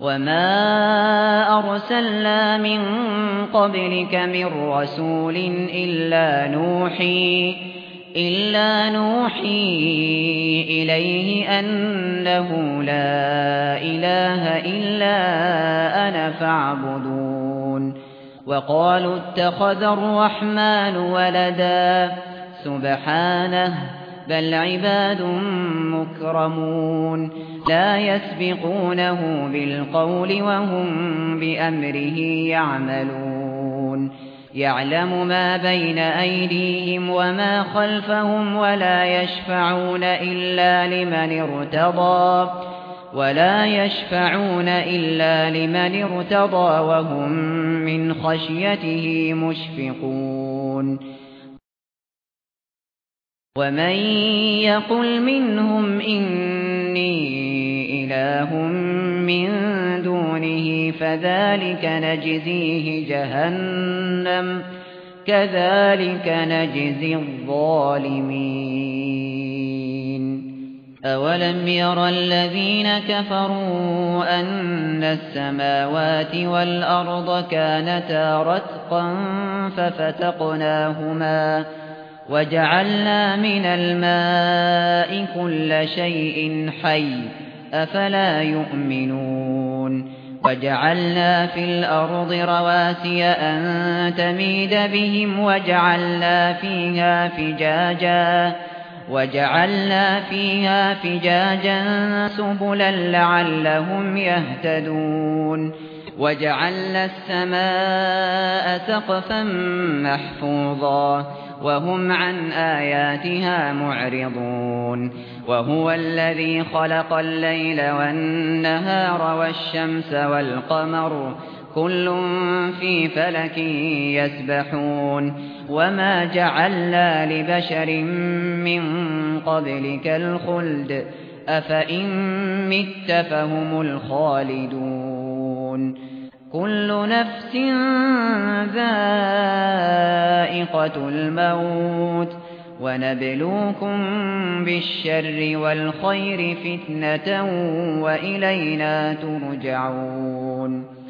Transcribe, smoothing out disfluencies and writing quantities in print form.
وما أرسلنا من قبلك من رسول إلا نوحي إليه أنه لا إله إلا أنا فاعبدون وقالوا اتخذ الرحمن ولدا سبحانه بل عباد مكرمون لا يسبقونه بالقول وهم بأمره يعملون يعلم ما بين أيديهم وما خلفهم ولا يشفعون إلا لمن ارتضى وهم من خشيته مشفقون ومن يقل منهم إني إله من دونه فذلك نجزيه جهنم كذلك نجزي الظالمين أولم ير الذين كفروا أن السماوات والأرض كانتا رتقا ففتقناهما وجعلنا من الماء كل شيء حي أفلا يؤمنون وجعلنا في الأرض رواسي أن تميد بهم وجعلنا فيها فجاجا سبلا لعلهم يهتدون وجعلنا السماء سقفا محفوظا وهم عن آياتها معرضون وهو الذي خلق الليل والنهار والشمس والقمر كل في فلك يسبحون وما جعلنا لبشر من قبلك الخلد أفإن مت فهم الخالدون كل نفس ذائقة الموت ونبلوكم بالشر والخير فتنة وإلينا ترجعون